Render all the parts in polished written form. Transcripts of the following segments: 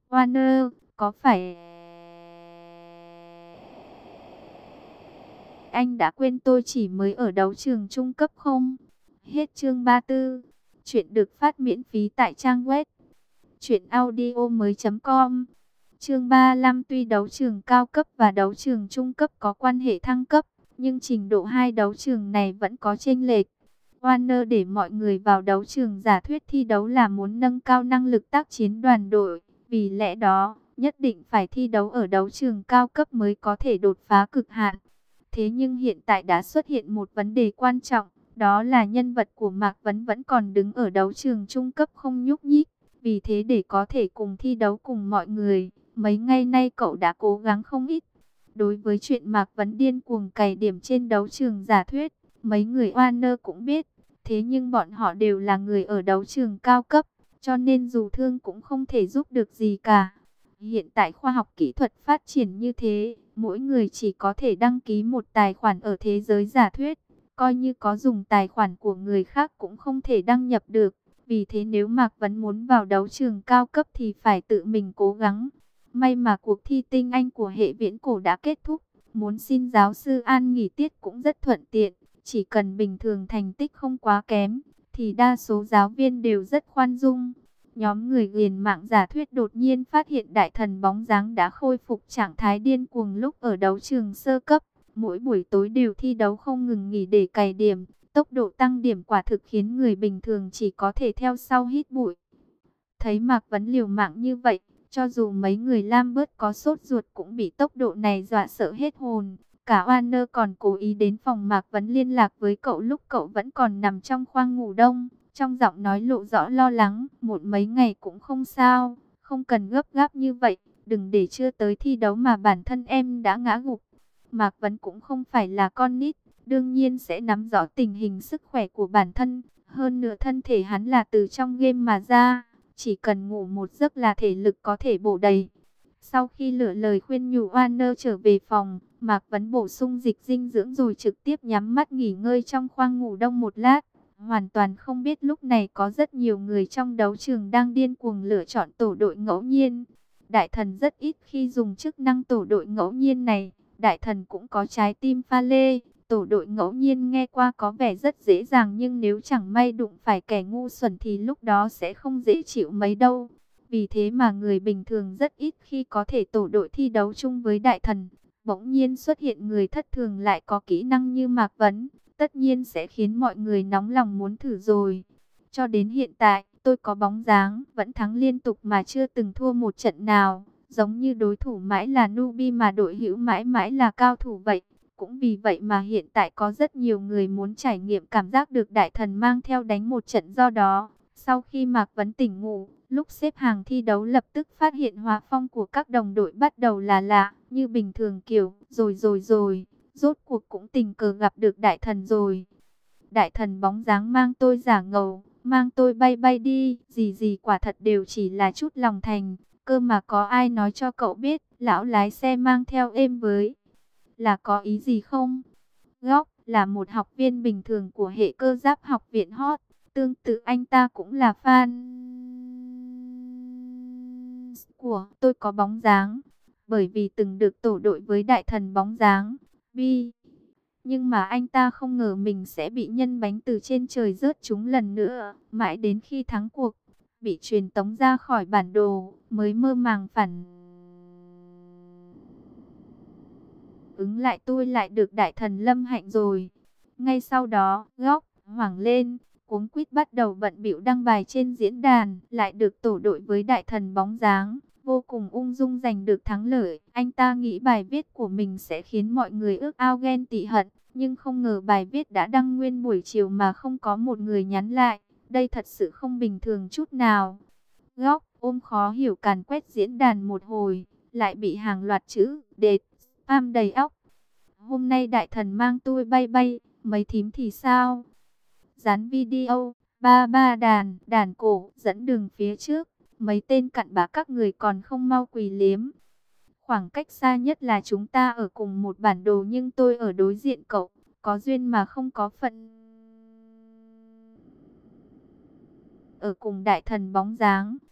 Warner, có phải anh đã quên tôi chỉ mới ở đấu trường trung cấp không? Hết chương 34. Chuyện được phát miễn phí tại trang web truyệnaudiomoi.com. Chương 35, tuy đấu trường cao cấp và đấu trường trung cấp có quan hệ thăng cấp, nhưng trình độ hai đấu trường này vẫn có chênh lệch. Warner để mọi người vào đấu trường giả thuyết thi đấu là muốn nâng cao năng lực tác chiến đoàn đội. Vì lẽ đó, nhất định phải thi đấu ở đấu trường cao cấp mới có thể đột phá cực hạn. Thế nhưng hiện tại đã xuất hiện một vấn đề quan trọng, đó là nhân vật của Mạc Vấn vẫn còn đứng ở đấu trường trung cấp không nhúc nhích. Vì thế để có thể cùng thi đấu cùng mọi người, mấy ngày nay cậu đã cố gắng không ít. Đối với chuyện Mạc Vấn điên cuồng cày điểm trên đấu trường giả thuyết, mấy người Warner cũng biết. Thế nhưng bọn họ đều là người ở đấu trường cao cấp, cho nên dù thương cũng không thể giúp được gì cả. Hiện tại khoa học kỹ thuật phát triển như thế, mỗi người chỉ có thể đăng ký một tài khoản ở thế giới giả thuyết. Coi như có dùng tài khoản của người khác cũng không thể đăng nhập được. Vì thế nếu Mạc Vấn muốn vào đấu trường cao cấp thì phải tự mình cố gắng. May mà cuộc thi tinh anh của hệ viễn cổ đã kết thúc. Muốn xin giáo sư An nghỉ tiết cũng rất thuận tiện. Chỉ cần bình thường thành tích không quá kém, thì đa số giáo viên đều rất khoan dung. Nhóm người ghiền mạng giả thuyết đột nhiên phát hiện đại thần bóng dáng đã khôi phục trạng thái điên cuồng lúc ở đấu trường sơ cấp. Mỗi buổi tối đều thi đấu không ngừng nghỉ để cày điểm. Tốc độ tăng điểm quả thực khiến người bình thường chỉ có thể theo sau hít bụi. Thấy Mạc Vấn liều mạng như vậy, cho dù mấy người Lam bớt có sốt ruột cũng bị tốc độ này dọa sợ hết hồn. Cả Warner còn cố ý đến phòng Mạc Vấn liên lạc với cậu lúc cậu vẫn còn nằm trong khoang ngủ đông. Trong giọng nói lộ rõ lo lắng, một mấy ngày cũng không sao, không cần gấp gáp như vậy, đừng để chưa tới thi đấu mà bản thân em đã ngã gục. Mạc Vấn cũng không phải là con nít, đương nhiên sẽ nắm rõ tình hình sức khỏe của bản thân. Hơn nữa thân thể hắn là từ trong game mà ra, chỉ cần ngủ một giấc là thể lực có thể bổ đầy. Sau khi lựa lời khuyên nhủ Warner trở về phòng, Mạc Vấn bổ sung dịch dinh dưỡng rồi trực tiếp nhắm mắt nghỉ ngơi trong khoang ngủ đông một lát. Hoàn toàn không biết lúc này có rất nhiều người trong đấu trường đang điên cuồng lựa chọn tổ đội ngẫu nhiên. Đại thần rất ít khi dùng chức năng tổ đội ngẫu nhiên này. Đại thần cũng có trái tim pha lê. Tổ đội ngẫu nhiên nghe qua có vẻ rất dễ dàng, nhưng nếu chẳng may đụng phải kẻ ngu xuẩn thì lúc đó sẽ không dễ chịu mấy đâu. Vì thế mà người bình thường rất ít khi có thể tổ đội thi đấu chung với đại thần. Bỗng nhiên xuất hiện người thất thường lại có kỹ năng như Mạc Vấn, tất nhiên sẽ khiến mọi người nóng lòng muốn thử rồi. Cho đến hiện tại, tôi có bóng dáng, vẫn thắng liên tục mà chưa từng thua một trận nào. Giống như đối thủ mãi là newbie mà đội hữu mãi mãi là cao thủ vậy. Cũng vì vậy mà hiện tại có rất nhiều người muốn trải nghiệm cảm giác được đại thần mang theo đánh một trận. Do đó, sau khi Mạc Vấn tỉnh ngủ, lúc xếp hàng thi đấu lập tức phát hiện hòa phong của các đồng đội bắt đầu là lạ, như bình thường kiểu, rồi, rốt cuộc cũng tình cờ gặp được đại thần rồi. Đại thần bóng dáng mang tôi giả ngầu, mang tôi bay bay đi, gì quả thật đều chỉ là chút lòng thành, cơ mà có ai nói cho cậu biết, lão lái xe mang theo êm với, là có ý gì không? Góc là một học viên bình thường của hệ cơ giáp học viện hot, tương tự anh ta cũng là fan của tôi có bóng dáng, bởi vì từng được tổ đội với đại thần bóng dáng, Bi. Nhưng mà anh ta không ngờ mình sẽ bị nhân bánh từ trên trời rớt trúng lần nữa, mãi đến khi thắng cuộc, bị truyền tống ra khỏi bản đồ, mới mơ màng phản ứng lại tôi lại được đại thần lâm hạnh rồi. Ngay sau đó, Góc hoảng lên, cuống quýt bắt đầu bận bịu đăng bài trên diễn đàn, lại được tổ đội với đại thần bóng dáng, vô cùng ung dung giành được thắng lợi. Anh ta nghĩ bài viết của mình sẽ khiến mọi người ước ao ghen tị hận, nhưng không ngờ bài viết đã đăng nguyên buổi chiều mà không có một người nhắn lại. Đây thật sự không bình thường chút nào. Góc ôm khó hiểu càn quét diễn đàn một hồi, lại bị hàng loạt chữ đệt spam đầy óc. Hôm nay đại thần mang tôi bay bay, mấy thím thì sao? Dán video, ba ba đàn cổ, dẫn đường phía trước, mấy tên cặn bã các người còn không mau quỳ liếm. Khoảng cách xa nhất là chúng ta ở cùng một bản đồ nhưng tôi ở đối diện cậu, có duyên mà không có phận. Ở cùng đại thần bóng dáng.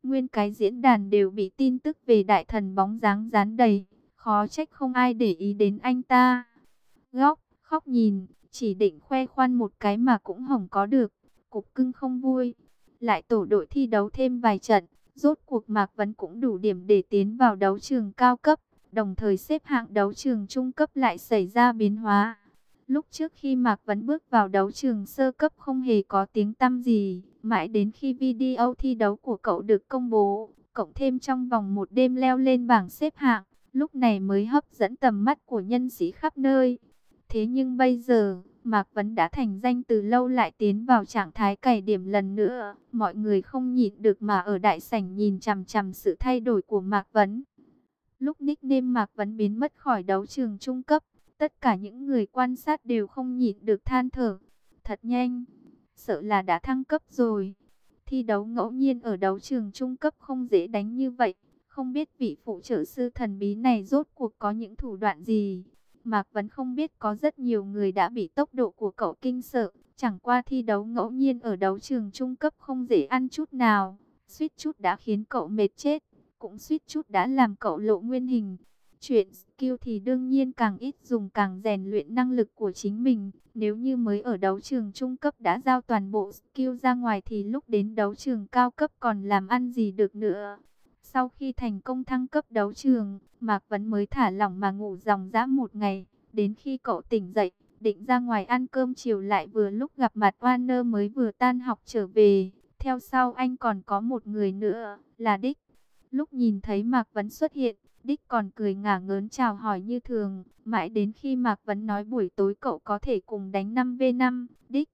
Nguyên cái diễn đàn đều bị tin tức về đại thần bóng dáng dán đầy, khó trách không ai để ý đến anh ta. Góc, khóc nhìn, chỉ định khoe khoăn một cái mà cũng hỏng có được, cục cưng không vui. Lại tổ đội thi đấu thêm vài trận, rốt cuộc Mạc Vấn cũng đủ điểm để tiến vào đấu trường cao cấp, đồng thời xếp hạng đấu trường trung cấp lại xảy ra biến hóa. Lúc trước khi Mạc Vấn bước vào đấu trường sơ cấp không hề có tiếng tăm gì, mãi đến khi video thi đấu của cậu được công bố, cộng thêm trong vòng một đêm leo lên bảng xếp hạng, lúc này mới hấp dẫn tầm mắt của nhân sĩ khắp nơi. Thế nhưng bây giờ, Mạc Vấn đã thành danh từ lâu lại tiến vào trạng thái cày điểm lần nữa. Mọi người không nhịn được mà ở đại sảnh nhìn chằm chằm sự thay đổi của Mạc Vấn. Lúc nickname Mạc Vấn biến mất khỏi đấu trường trung cấp, tất cả những người quan sát đều không nhịn được than thở. Thật nhanh, sợ là đã thăng cấp rồi. Thi đấu ngẫu nhiên ở đấu trường trung cấp không dễ đánh như vậy. Không biết vị phụ trợ sư thần bí này rốt cuộc có những thủ đoạn gì. Mạc Vấn không biết có rất nhiều người đã bị tốc độ của cậu kinh sợ. Chẳng qua thi đấu ngẫu nhiên ở đấu trường trung cấp không dễ ăn chút nào. Suýt chút đã khiến cậu mệt chết. Cũng suýt chút đã làm cậu lộ nguyên hình. Chuyện skill thì đương nhiên càng ít dùng càng rèn luyện năng lực của chính mình. Nếu như mới ở đấu trường trung cấp đã giao toàn bộ skill ra ngoài thì lúc đến đấu trường cao cấp còn làm ăn gì được nữa. Sau khi thành công thăng cấp đấu trường, Mạc Vấn mới thả lỏng mà ngủ ròng rã một ngày. Đến khi cậu tỉnh dậy, định ra ngoài ăn cơm chiều lại vừa lúc gặp mặt Warner mới vừa tan học trở về. Theo sau anh còn có một người nữa, là Dick. Lúc nhìn thấy Mạc Vấn xuất hiện, Dick còn cười ngả ngớn chào hỏi như thường. Mãi đến khi Mạc Vấn nói buổi tối cậu có thể cùng đánh 5v5, Dick.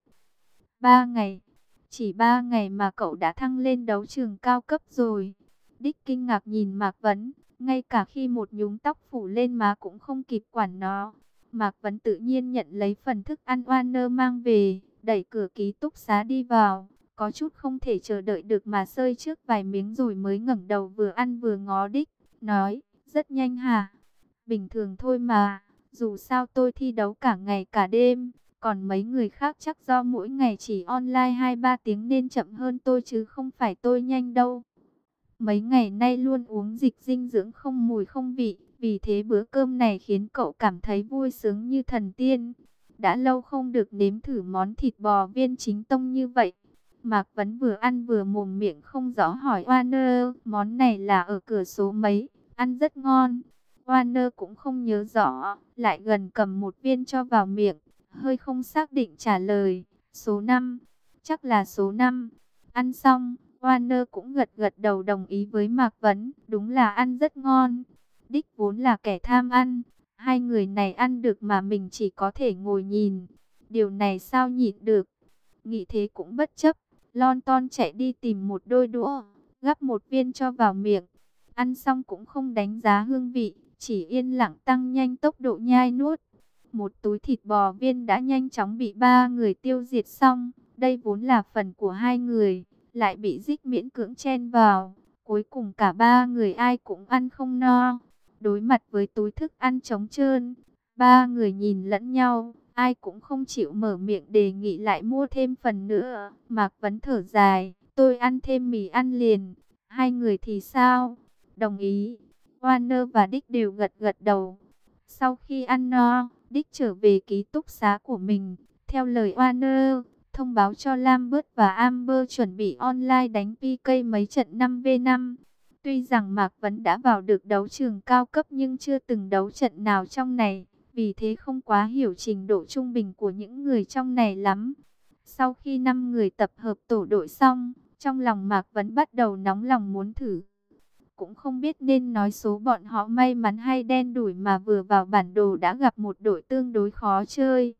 3 ngày, chỉ 3 ngày mà cậu đã thăng lên đấu trường cao cấp rồi. Dick kinh ngạc nhìn Mạc Vấn, ngay cả khi một nhúm tóc phủ lên má cũng không kịp quản nó. Mạc Vấn tự nhiên nhận lấy phần thức ăn Warner mang về, đẩy cửa ký túc xá đi vào. Có chút không thể chờ đợi được mà xơi trước vài miếng rồi mới ngẩng đầu vừa ăn vừa ngó Dick, nói, rất nhanh hả? Bình thường thôi mà, dù sao tôi thi đấu cả ngày cả đêm, còn mấy người khác chắc do mỗi ngày chỉ online 2-3 tiếng nên chậm hơn tôi chứ không phải tôi nhanh đâu. Mấy ngày nay luôn uống dịch dinh dưỡng không mùi không vị, vì thế bữa cơm này khiến cậu cảm thấy vui sướng như thần tiên. Đã lâu không được nếm thử món thịt bò viên chính tông như vậy. Mạc Vấn vừa ăn vừa mồm miệng không rõ hỏi Warner, món này là ở cửa số mấy, ăn rất ngon. Warner cũng không nhớ rõ, lại gần cầm một viên cho vào miệng, hơi không xác định trả lời, số 5, chắc là số 5. Ăn xong, Warner cũng gật gật đầu đồng ý với Mạc Vấn, đúng là ăn rất ngon. Dick vốn là kẻ tham ăn, hai người này ăn được mà mình chỉ có thể ngồi nhìn. Điều này sao nhịn được, nghĩ thế cũng bất chấp. Lon ton chạy đi tìm một đôi đũa, gắp một viên cho vào miệng. Ăn xong cũng không đánh giá hương vị, chỉ yên lặng tăng nhanh tốc độ nhai nuốt. Một túi thịt bò viên đã nhanh chóng bị ba người tiêu diệt xong. Đây vốn là phần của hai người, lại bị Dick miễn cưỡng chen vào. Cuối cùng cả ba người ai cũng ăn không no. Đối mặt với túi thức ăn trống trơn, ba người nhìn lẫn nhau. Ai cũng không chịu mở miệng đề nghị lại mua thêm phần nữa. Mạc Vấn thở dài, tôi ăn thêm mì ăn liền. Hai người thì sao? Đồng ý. Warner và Dick đều gật gật đầu. Sau khi ăn no, Dick trở về ký túc xá của mình. Theo lời Warner, thông báo cho Lambert và Amber chuẩn bị online đánh PK mấy trận 5v5. Tuy rằng Mạc Vấn đã vào được đấu trường cao cấp nhưng chưa từng đấu trận nào trong này. Vì thế không quá hiểu trình độ trung bình của những người trong này lắm. Sau khi 5 người tập hợp tổ đội xong, trong lòng Mạc Vấn bắt đầu nóng lòng muốn thử. Cũng không biết nên nói số bọn họ may mắn hay đen đủi mà vừa vào bản đồ đã gặp một đội tương đối khó chơi.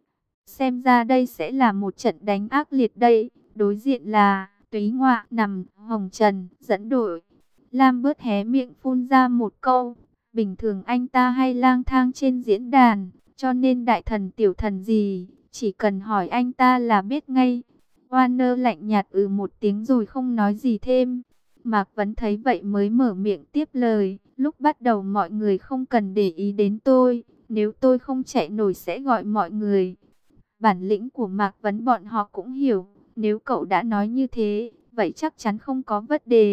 Xem ra đây sẽ là một trận đánh ác liệt đây. Đối diện là Túy Ngoạ nằm Hồng Trần dẫn đội. Lambert hé miệng phun ra một câu. Bình thường anh ta hay lang thang trên diễn đàn, cho nên đại thần tiểu thần gì, chỉ cần hỏi anh ta là biết ngay. Warner lạnh nhạt một tiếng rồi không nói gì thêm. Mạc Vấn thấy vậy mới mở miệng tiếp lời. Lúc bắt đầu mọi người không cần để ý đến tôi, nếu tôi không chạy nổi sẽ gọi mọi người. Bản lĩnh của Mạc Vấn bọn họ cũng hiểu, nếu cậu đã nói như thế, vậy chắc chắn không có vấn đề.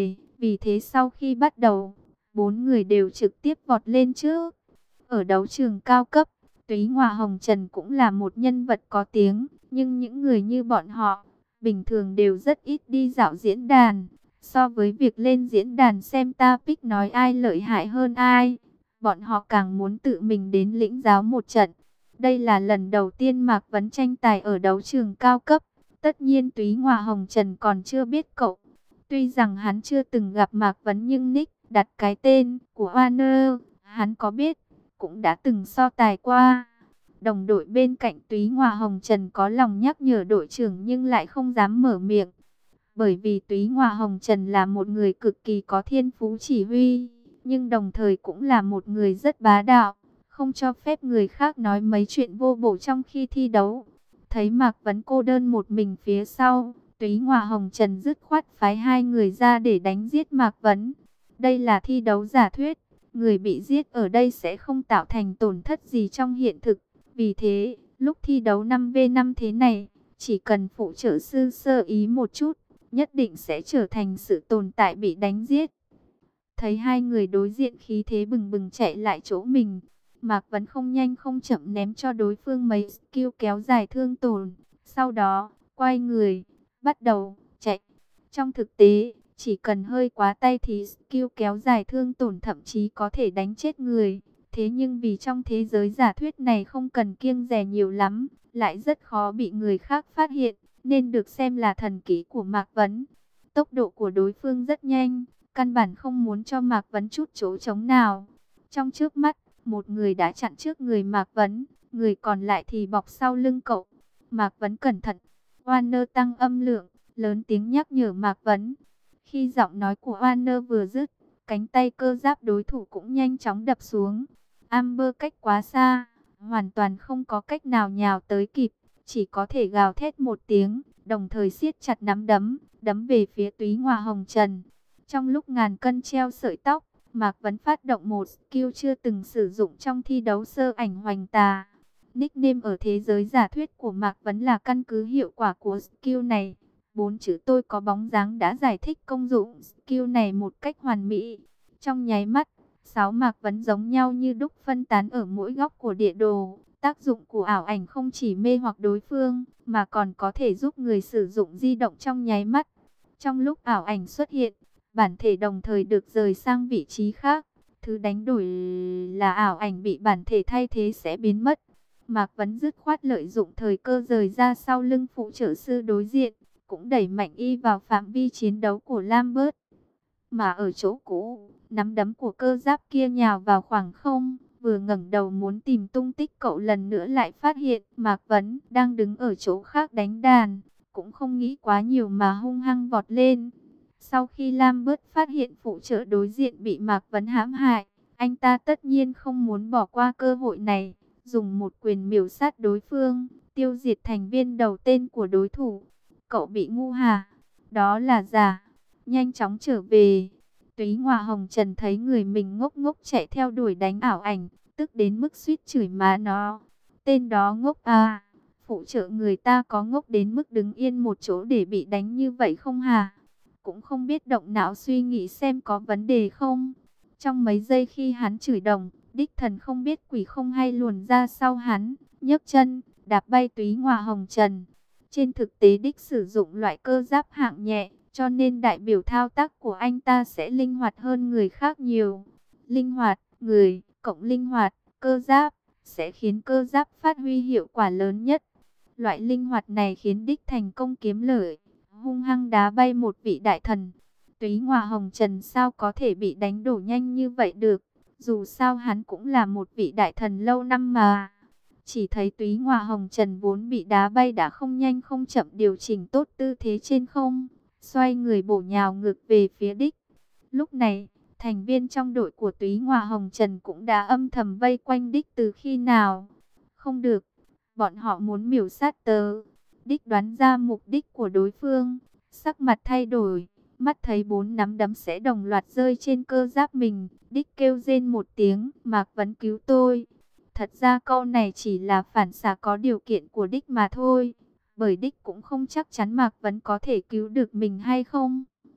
Vì thế sau khi bắt đầu, 4 người đều trực tiếp vọt lên trước. Ở đấu trường cao cấp, Túy Ngọa Hồng Trần cũng là một nhân vật có tiếng, nhưng những người như bọn họ, bình thường đều rất ít đi dạo diễn đàn. So với việc lên diễn đàn xem topic nói ai lợi hại hơn ai, bọn họ càng muốn tự mình đến lĩnh giáo một trận. Đây là lần đầu tiên Mạc Vấn tranh tài ở đấu trường cao cấp. Tất nhiên Túy Ngọa Hồng Trần còn chưa biết cậu. Tuy rằng hắn chưa từng gặp Mạc Vấn nhưng nick đặt cái tên của Warner, hắn có biết, cũng đã từng so tài qua. Đồng đội bên cạnh Túy Ngọa Hồng Trần có lòng nhắc nhở đội trưởng nhưng lại không dám mở miệng. Bởi vì Túy Ngọa Hồng Trần là một người cực kỳ có thiên phú chỉ huy, nhưng đồng thời cũng là một người rất bá đạo, không cho phép người khác nói mấy chuyện vô bổ trong khi thi đấu. Thấy Mạc Vấn cô đơn một mình phía sau, Túy Ngọa Hồng Trần dứt khoát phái 2 người ra để đánh giết Mạc Vấn. Đây là thi đấu giả thuyết, người bị giết ở đây sẽ không tạo thành tổn thất gì trong hiện thực. Vì thế, lúc thi đấu 5v5 thế này, chỉ cần phụ trợ sư sơ ý một chút, nhất định sẽ trở thành sự tồn tại bị đánh giết. Thấy 2 người đối diện khí thế bừng bừng chạy lại chỗ mình, Mạc Vấn không nhanh không chậm ném cho đối phương mấy skill kéo dài thương tổn. Sau đó, quay người, bắt đầu chạy. Trong thực tế, chỉ cần hơi quá tay thì skill kéo dài thương tổn thậm chí có thể đánh chết người. Thế nhưng vì trong thế giới giả thuyết này không cần kiêng dè nhiều lắm, lại rất khó bị người khác phát hiện, nên được xem là thần kỹ của Mạc Vấn. Tốc độ của đối phương rất nhanh, căn bản không muốn cho Mạc Vấn chút chỗ trống nào. Trong trước mắt, một người đã chặn trước người Mạc Vấn, người còn lại thì bọc sau lưng cậu. Mạc Vấn cẩn thận, Warner tăng âm lượng, lớn tiếng nhắc nhở Mạc Vấn. Khi giọng nói của Warner vừa dứt, cánh tay cơ giáp đối thủ cũng nhanh chóng đập xuống. Amber cách quá xa, hoàn toàn không có cách nào nhào tới kịp, chỉ có thể gào thét một tiếng, đồng thời siết chặt nắm đấm, đấm về phía Túy Ngọa Hồng Trần. Trong lúc ngàn cân treo sợi tóc, Mạc Vấn phát động một skill chưa từng sử dụng trong thi đấu sơ ảnh hoành tà. Nickname ở thế giới giả thuyết của Mạc Vấn là căn cứ hiệu quả của skill này. 4 chữ tôi có bóng dáng đã giải thích công dụng skill này một cách hoàn mỹ. Trong nháy mắt, 6 Mạc Vấn giống nhau như đúc phân tán ở mỗi góc của địa đồ. Tác dụng của ảo ảnh không chỉ mê hoặc đối phương, mà còn có thể giúp người sử dụng di động trong nháy mắt. Trong lúc ảo ảnh xuất hiện, bản thể đồng thời được rời sang vị trí khác. Thứ đánh đổi là ảo ảnh bị bản thể thay thế sẽ biến mất. Mạc Vấn dứt khoát lợi dụng thời cơ rời ra sau lưng phụ trợ sư đối diện, cũng đẩy mạnh y vào phạm vi chiến đấu của Lambert. Mà ở chỗ cũ, nắm đấm của cơ giáp kia nhào vào khoảng không, vừa ngẩng đầu muốn tìm tung tích cậu lần nữa lại phát hiện Mạc Vấn đang đứng ở chỗ khác đánh đàn, cũng không nghĩ quá nhiều mà hung hăng vọt lên. Sau khi Lambert phát hiện phụ trợ đối diện bị Mạc Vấn hãm hại, anh ta tất nhiên không muốn bỏ qua cơ hội này, dùng một quyền miểu sát đối phương, tiêu diệt thành viên đầu tên của đối thủ. Cậu bị ngu hả? Đó là giả. Nhanh chóng trở về. Túy Ngọa Hồng Trần thấy người mình ngốc ngốc chạy theo đuổi đánh ảo ảnh, tức đến mức suýt chửi má nó. Tên đó ngốc à? Phụ trợ người ta có ngốc đến mức đứng yên một chỗ để bị đánh như vậy không hả? Cũng không biết động não suy nghĩ xem có vấn đề không. Trong mấy giây khi hắn chửi đồng, đích thần không biết quỷ không hay luồn ra sau hắn, nhấc chân, đạp bay Túy Ngọa Hồng Trần. Trên thực tế đích sử dụng loại cơ giáp hạng nhẹ, cho nên đại biểu thao tác của anh ta sẽ linh hoạt hơn người khác nhiều. Linh hoạt, người, cộng linh hoạt, cơ giáp, sẽ khiến cơ giáp phát huy hiệu quả lớn nhất. Loại linh hoạt này khiến đích thành công kiếm lợi, hung hăng đá bay một vị đại thần. Túy Ngọa Hồng Trần sao có thể bị đánh đổ nhanh như vậy được, dù sao hắn cũng là một vị đại thần lâu năm mà. Chỉ thấy Túy Ngọa Hồng Trần vốn bị đá bay đã không nhanh không chậm điều chỉnh tốt tư thế trên không, xoay người bổ nhào ngược về phía đích. Lúc này, thành viên trong đội của Túy Ngọa Hồng Trần cũng đã âm thầm vây quanh đích từ khi nào. Không được, bọn họ muốn miểu sát tớ. Đích đoán ra mục đích của đối phương, sắc mặt thay đổi, mắt thấy 4 nắm đấm sẽ đồng loạt rơi trên cơ giáp mình. Đích kêu rên một tiếng, Mạc Vấn cứu tôi. Thật ra câu này chỉ là phản xạ có điều kiện của đích mà thôi, bởi đích cũng không chắc chắn Mạc Vấn có thể cứu được mình hay không.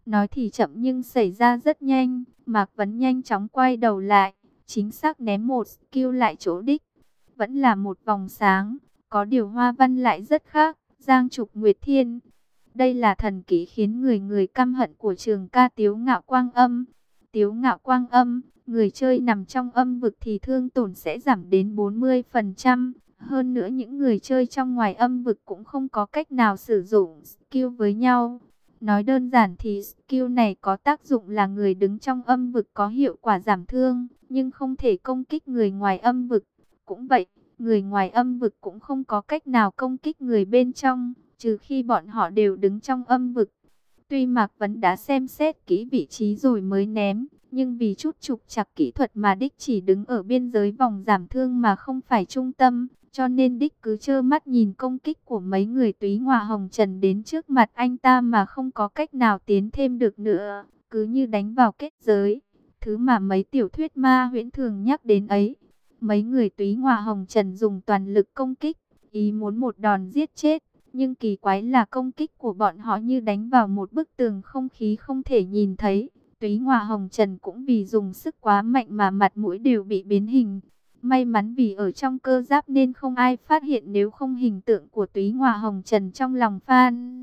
Nói thì chậm nhưng xảy ra rất nhanh. Mạc Vấn nhanh chóng quay đầu lại, chính xác ném một skill lại chỗ đích. Vẫn là một vòng sáng, có điều hoa văn lại rất khác. Giang trục Nguyệt Thiên. Đây là thần kỹ khiến người người căm hận của trường ca Tiếu Ngạo Quang Âm. Tiếu Ngạo Quang Âm, người chơi nằm trong âm vực thì thương tổn sẽ giảm đến 40%. Hơn nữa những người chơi trong ngoài âm vực cũng không có cách nào sử dụng skill với nhau. Nói đơn giản thì skill này có tác dụng là người đứng trong âm vực có hiệu quả giảm thương, nhưng không thể công kích người ngoài âm vực. Cũng vậy, người ngoài âm vực cũng không có cách nào công kích người bên trong, trừ khi bọn họ đều đứng trong âm vực. Tuy Mạc Vấn đã xem xét kỹ vị trí rồi mới ném, nhưng vì chút trục trặc kỹ thuật mà đích chỉ đứng ở biên giới vòng giảm thương mà không phải trung tâm, cho nên đích cứ trơ mắt nhìn công kích của mấy người Túy Ngọa Hồng Trần đến trước mặt anh ta mà không có cách nào tiến thêm được nữa, cứ như đánh vào kết giới, thứ mà mấy tiểu thuyết ma huyễn thường nhắc đến ấy. Mấy người Túy Ngọa Hồng Trần dùng toàn lực công kích, ý muốn một đòn giết chết. Nhưng kỳ quái là công kích của bọn họ như đánh vào một bức tường không khí không thể nhìn thấy. Túy Ngọa Hồng Trần cũng vì dùng sức quá mạnh mà mặt mũi đều bị biến hình. May mắn vì ở trong cơ giáp nên không ai phát hiện, nếu không hình tượng của Túy Ngọa Hồng Trần trong lòng fan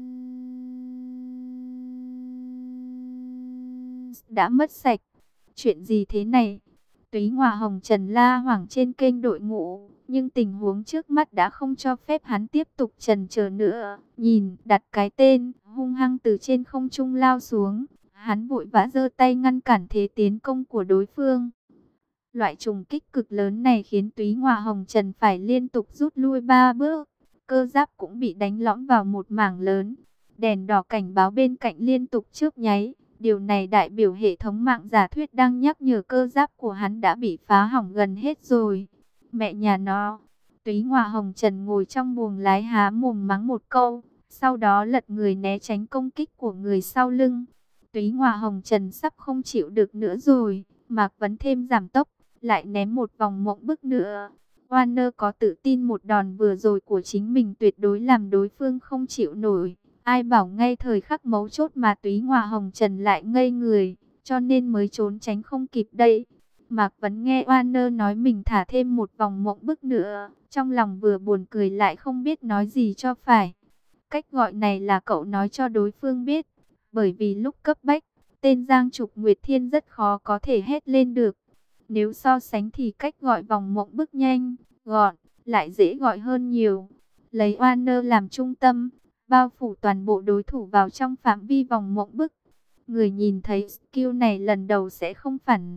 đã mất sạch. Chuyện gì thế này? Túy Ngọa Hồng Trần la hoảng trên kênh đội ngũ, nhưng tình huống trước mắt đã không cho phép hắn tiếp tục chần chờ nữa. Nhìn, đặt cái tên, hung hăng từ trên không trung lao xuống. Hắn vội vã giơ tay ngăn cản thế tiến công của đối phương. Loại trùng kích cực lớn này khiến Túy Ngọa Hồng Trần phải liên tục rút lui 3 bước. Cơ giáp cũng bị đánh lõm vào một mảng lớn. Đèn đỏ cảnh báo bên cạnh liên tục chớp nháy. Điều này đại biểu hệ thống mạng giả thuyết đang nhắc nhở cơ giáp của hắn đã bị phá hỏng gần hết rồi. Mẹ nhà nó! Túy Ngọa Hồng Trần ngồi trong buồng lái há mồm mắng một câu, sau đó lật người né tránh công kích của người sau lưng. Túy Ngọa Hồng Trần sắp không chịu được nữa rồi. Mạc Vấn thêm giảm tốc, lại ném một vòng mộng bức nữa. Warner có tự tin một đòn vừa rồi của chính mình tuyệt đối làm đối phương không chịu nổi. Ai bảo ngay thời khắc mấu chốt mà Túy Ngọa Hồng Trần lại ngây người, cho nên mới trốn tránh không kịp đây. Mạc Vấn nghe Warner nói mình thả thêm một vòng mộng bức nữa, trong lòng vừa buồn cười lại không biết nói gì cho phải. Cách gọi này là cậu nói cho đối phương biết, bởi vì lúc cấp bách, tên Giang Trục Nguyệt Thiên rất khó có thể hét lên được. Nếu so sánh thì cách gọi vòng mộng bức nhanh, gọn, lại dễ gọi hơn nhiều. Lấy Warner làm trung tâm, bao phủ toàn bộ đối thủ vào trong phạm vi vòng mộng bức. Người nhìn thấy skill này lần đầu sẽ không phản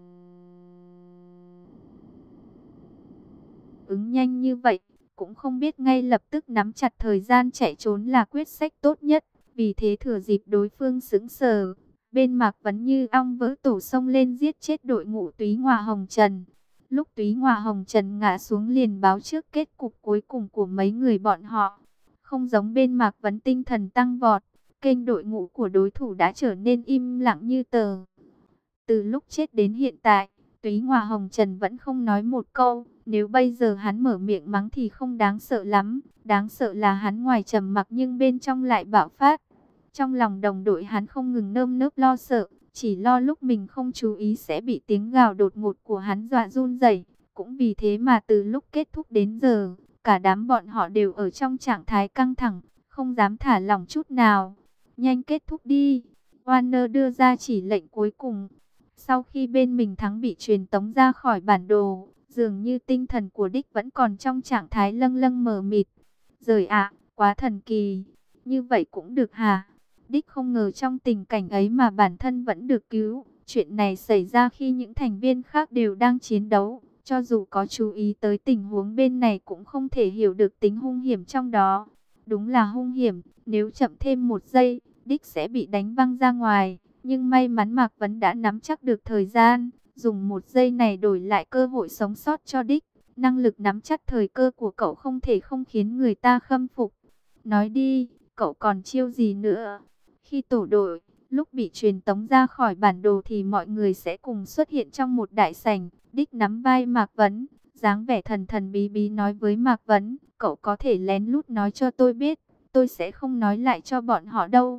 ứng nhanh như vậy, cũng không biết ngay lập tức nắm chặt thời gian chạy trốn là quyết sách tốt nhất. Vì thế thừa dịp đối phương sững sờ, bên Mạc Vấn như ong vỡ tổ xông lên giết chết đội ngũ Túy Ngọa Hồng Trần. Lúc Túy Ngọa Hồng Trần ngã xuống liền báo trước kết cục cuối cùng của mấy người bọn họ. Không giống bên Mạc Vấn tinh thần tăng vọt, kênh đội ngũ của đối thủ đã trở nên im lặng như tờ. Từ lúc chết đến hiện tại, Túy Ngọa Hồng Trần vẫn không nói một câu. Nếu bây giờ hắn mở miệng mắng thì không đáng sợ lắm. Đáng sợ là hắn ngoài trầm mặc nhưng bên trong lại bạo phát. Trong lòng đồng đội hắn không ngừng nơm nớp lo sợ, chỉ lo lúc mình không chú ý sẽ bị tiếng gào đột ngột của hắn dọa run rẩy. Cũng vì thế mà từ lúc kết thúc đến giờ, cả đám bọn họ đều ở trong trạng thái căng thẳng, không dám thả lỏng chút nào. Nhanh kết thúc đi. Warner đưa ra chỉ lệnh cuối cùng. Sau khi bên mình thắng bị truyền tống ra khỏi bản đồ, dường như tinh thần của đích vẫn còn trong trạng thái lâng lâng mờ mịt. Rời ạ, quá thần kỳ. Như vậy cũng được hả? Đích không ngờ trong tình cảnh ấy mà bản thân vẫn được cứu. Chuyện này xảy ra khi những thành viên khác đều đang chiến đấu. Cho dù có chú ý tới tình huống bên này cũng không thể hiểu được tính hung hiểm trong đó. Đúng là hung hiểm, nếu chậm thêm một giây, đích sẽ bị đánh văng ra ngoài. Nhưng may mắn Mạc Vấn đã nắm chắc được thời gian, dùng một giây này đổi lại cơ hội sống sót cho đích. Năng lực nắm chắc thời cơ của cậu không thể không khiến người ta khâm phục. Nói đi, cậu còn chiêu gì nữa? Khi tổ đội, lúc bị truyền tống ra khỏi bản đồ thì mọi người sẽ cùng xuất hiện trong một đại sảnh. Đích nắm vai Mạc Vấn, dáng vẻ thần thần bí bí nói với Mạc Vấn, cậu có thể lén lút nói cho tôi biết, tôi sẽ không nói lại cho bọn họ đâu.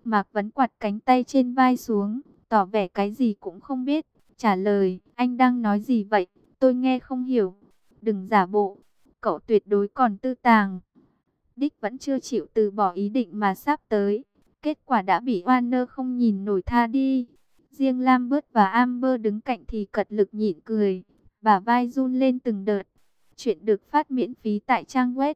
Mạc Vấn quạt cánh tay trên vai xuống, tỏ vẻ cái gì cũng không biết, trả lời, anh đang nói gì vậy, tôi nghe không hiểu. Đừng giả bộ, cậu tuyệt đối còn tư tàng. Dick vẫn chưa chịu từ bỏ ý định mà sắp tới, kết quả đã bị Warner không nhìn nổi tha đi. Riêng Lambert và Amber đứng cạnh thì cật lực nhịn cười, bả vai run lên từng đợt. Chuyện được phát miễn phí tại trang web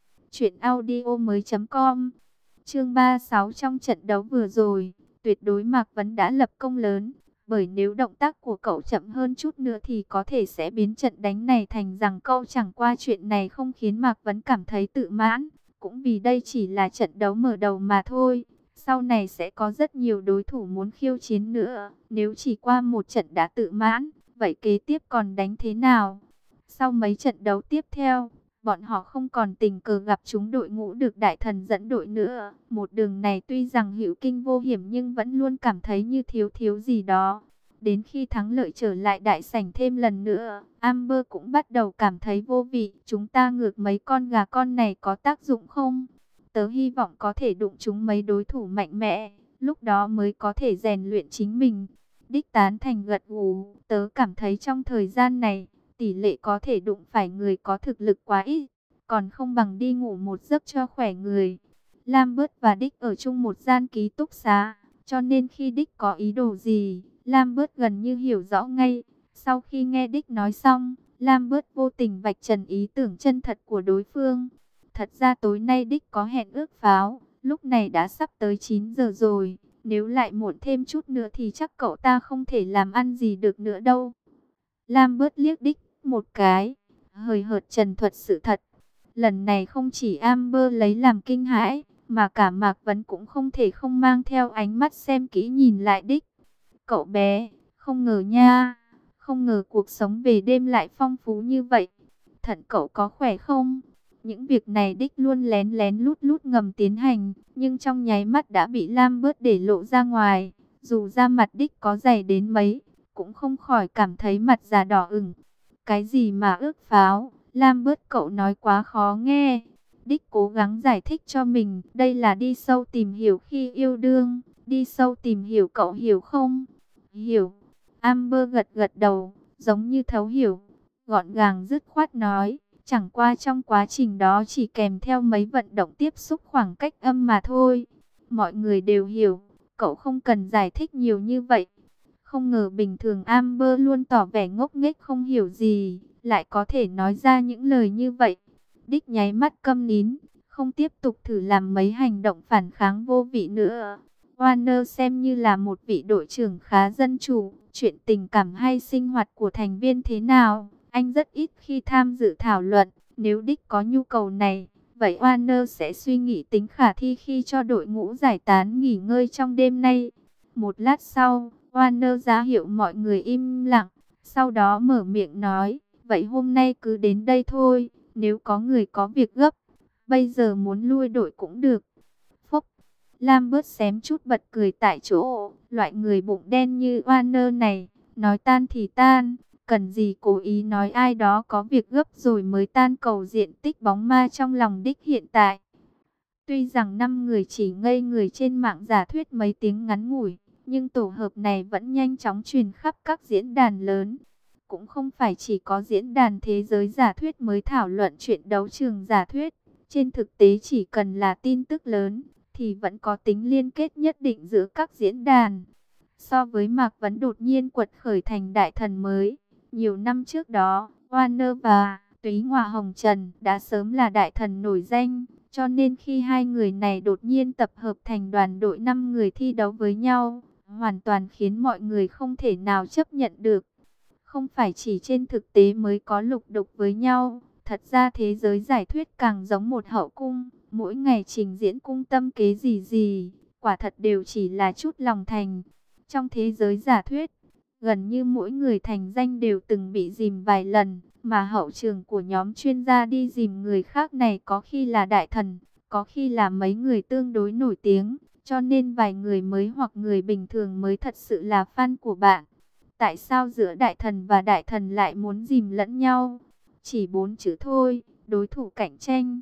truyệnaudiomoi.com. Chương 36. Trong trận đấu vừa rồi, tuyệt đối Mạc Vấn đã lập công lớn, bởi nếu động tác của cậu chậm hơn chút nữa thì có thể sẽ biến trận đánh này thành rằng câu. Chẳng qua chuyện này không khiến Mạc Vấn cảm thấy tự mãn, cũng vì đây chỉ là trận đấu mở đầu mà thôi. Sau này sẽ có rất nhiều đối thủ muốn khiêu chiến nữa, nếu chỉ qua một trận đã tự mãn, vậy kế tiếp còn đánh thế nào? Sau mấy trận đấu tiếp theo, bọn họ không còn tình cờ gặp chúng đội ngũ được đại thần dẫn đội nữa. Một đường này tuy rằng hữu kinh vô hiểm nhưng vẫn luôn cảm thấy như thiếu gì đó. Đến khi thắng lợi trở lại đại sảnh thêm lần nữa, Amber cũng bắt đầu cảm thấy vô vị. Chúng ta ngược mấy con gà con này có tác dụng không? Tớ hy vọng có thể đụng chúng mấy đối thủ mạnh mẽ, lúc đó mới có thể rèn luyện chính mình. Đích tán thành gật gù, tớ cảm thấy trong thời gian này, tỷ lệ có thể đụng phải người có thực lực quá ít, còn không bằng đi ngủ một giấc cho khỏe người. Lambert và Dick ở chung một gian ký túc xá, cho nên khi Dick có ý đồ gì, Lambert gần như hiểu rõ ngay. Sau khi nghe Dick nói xong, Lambert vô tình vạch trần ý tưởng chân thật của đối phương. Thật ra tối nay Dick có hẹn ước pháo, lúc này đã sắp tới 9 giờ rồi, nếu lại muộn thêm chút nữa thì chắc cậu ta không thể làm ăn gì được nữa đâu. Lambert liếc Dick một cái, hời hợt trần thuật sự thật. Lần này không chỉ Amber lấy làm kinh hãi, mà cả Mạc Vấn cũng không thể không mang theo ánh mắt xem kỹ nhìn lại Dick. Cậu bé, không ngờ nha, không ngờ cuộc sống về đêm lại phong phú như vậy. Thận cậu có khỏe không? Những việc này Dick luôn lén lén lút lút ngầm tiến hành, nhưng trong nháy mắt đã bị Lambert để lộ ra ngoài. Dù da mặt Dick có dày đến mấy, cũng không khỏi cảm thấy mặt già đỏ ửng. Cái gì mà ước pháo, Lambert cậu nói quá khó nghe. Dick cố gắng giải thích cho mình, đây là đi sâu tìm hiểu khi yêu đương, đi sâu tìm hiểu, cậu hiểu không? Hiểu. Amber gật gật đầu, giống như thấu hiểu, gọn gàng dứt khoát nói, chẳng qua trong quá trình đó chỉ kèm theo mấy vận động tiếp xúc khoảng cách âm mà thôi. Mọi người đều hiểu, cậu không cần giải thích nhiều như vậy. Không ngờ bình thường Amber luôn tỏ vẻ ngốc nghếch không hiểu gì, lại có thể nói ra những lời như vậy. Dick nháy mắt câm nín, không tiếp tục thử làm mấy hành động phản kháng vô vị nữa. Warner xem như là một vị đội trưởng khá dân chủ, chuyện tình cảm hay sinh hoạt của thành viên thế nào, anh rất ít khi tham dự thảo luận. Nếu Dick có nhu cầu này, vậy Warner sẽ suy nghĩ tính khả thi khi cho đội ngũ giải tán nghỉ ngơi trong đêm nay. Một lát sau, Warner ra hiệu mọi người im lặng, sau đó mở miệng nói, vậy hôm nay cứ đến đây thôi, nếu có người có việc gấp, bây giờ muốn lui đội cũng được. Phúc, Lambert xém chút bật cười tại chỗ, loại người bụng đen như Warner này, nói tan thì tan, cần gì cố ý nói ai đó có việc gấp rồi mới tan cầu diện tích bóng ma trong lòng Dick hiện tại. Tuy rằng 5 người chỉ ngây người trên mạng giả thuyết mấy tiếng ngắn ngủi, nhưng tổ hợp này vẫn nhanh chóng truyền khắp các diễn đàn lớn. Cũng không phải chỉ có diễn đàn thế giới giả thuyết mới thảo luận chuyện đấu trường giả thuyết. Trên thực tế chỉ cần là tin tức lớn, thì vẫn có tính liên kết nhất định giữa các diễn đàn. So với Mạc Vấn đột nhiên quật khởi thành đại thần mới, nhiều năm trước đó, Warner và Túy Ngoà Hồng Trần đã sớm là đại thần nổi danh. Cho nên khi hai người này đột nhiên tập hợp thành đoàn đội 5 người thi đấu với nhau, hoàn toàn khiến mọi người không thể nào chấp nhận được. Không phải chỉ trên thực tế mới có lục đục với nhau, thật ra thế giới giải thuyết càng giống một hậu cung, mỗi ngày trình diễn cung tâm kế gì, quả thật đều chỉ là chút lòng thành. Trong thế giới giả thuyết, gần như mỗi người thành danh đều từng bị dìm vài lần, mà hậu trường của nhóm chuyên gia đi dìm người khác này có khi là đại thần, có khi là mấy người tương đối nổi tiếng, cho nên vài người mới hoặc người bình thường mới thật sự là fan của bạn. Tại sao giữa đại thần và đại thần lại muốn dìm lẫn nhau? Chỉ 4 chữ thôi, đối thủ cạnh tranh.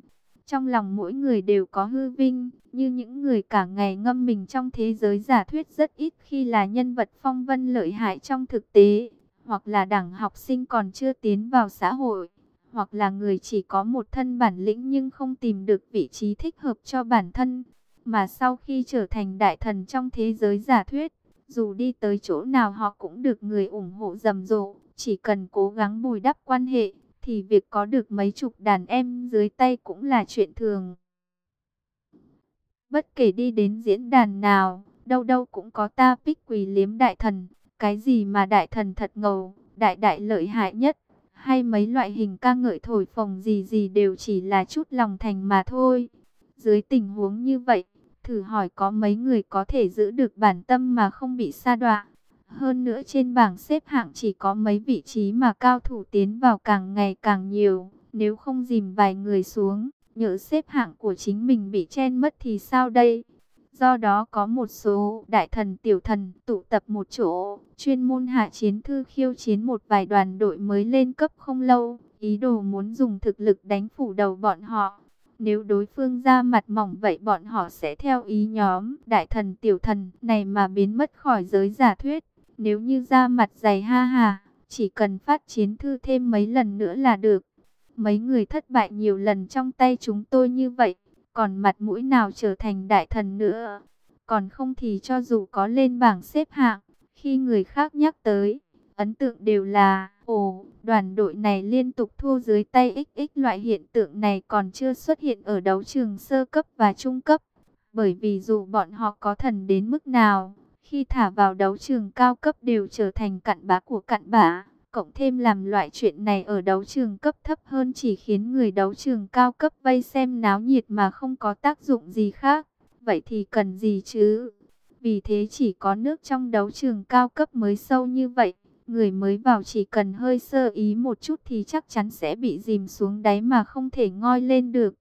Trong lòng mỗi người đều có hư vinh, như những người cả ngày ngâm mình trong thế giới giả thuyết rất ít khi là nhân vật phong vân lợi hại trong thực tế, hoặc là đẳng học sinh còn chưa tiến vào xã hội, hoặc là người chỉ có một thân bản lĩnh nhưng không tìm được vị trí thích hợp cho bản thân. Mà sau khi trở thành đại thần trong thế giới giả thuyết, dù đi tới chỗ nào họ cũng được người ủng hộ rầm rộ, chỉ cần cố gắng bồi đắp quan hệ, thì việc có được mấy chục đàn em dưới tay cũng là chuyện thường. Bất kể đi đến diễn đàn nào, đâu đâu cũng có ta pích quỳ liếm đại thần, cái gì mà đại thần thật ngầu, đại đại lợi hại nhất, hay mấy loại hình ca ngợi thổi phồng gì gì đều chỉ là chút lòng thành mà thôi. Dưới tình huống như vậy, thử hỏi có mấy người có thể giữ được bản tâm mà không bị sa đọa. Hơn nữa trên bảng xếp hạng chỉ có mấy vị trí mà cao thủ tiến vào càng ngày càng nhiều. Nếu không dìm vài người xuống, nhỡ xếp hạng của chính mình bị chen mất thì sao đây? Do đó có một số đại thần tiểu thần tụ tập một chỗ, chuyên môn hạ chiến thư khiêu chiến một vài đoàn đội mới lên cấp không lâu, ý đồ muốn dùng thực lực đánh phủ đầu bọn họ. Nếu đối phương ra mặt mỏng vậy bọn họ sẽ theo ý nhóm đại thần tiểu thần này mà biến mất khỏi giới giả thuyết. Nếu như ra mặt dày ha ha, chỉ cần phát chiến thư thêm mấy lần nữa là được. Mấy người thất bại nhiều lần trong tay chúng tôi như vậy, còn mặt mũi nào trở thành đại thần nữa. Còn không thì cho dù có lên bảng xếp hạng, khi người khác nhắc tới, ấn tượng đều là, ồ, đoàn đội này liên tục thua dưới tay XX. Loại hiện tượng này còn chưa xuất hiện ở đấu trường sơ cấp và trung cấp. Bởi vì dù bọn họ có thần đến mức nào, khi thả vào đấu trường cao cấp đều trở thành cặn bã của cặn bã. Cộng thêm làm loại chuyện này ở đấu trường cấp thấp hơn chỉ khiến người đấu trường cao cấp vây xem náo nhiệt mà không có tác dụng gì khác. Vậy thì cần gì chứ? Vì thế chỉ có nước trong đấu trường cao cấp mới sâu như vậy. Người mới vào chỉ cần hơi sơ ý một chút thì chắc chắn sẽ bị dìm xuống đáy mà không thể ngoi lên được.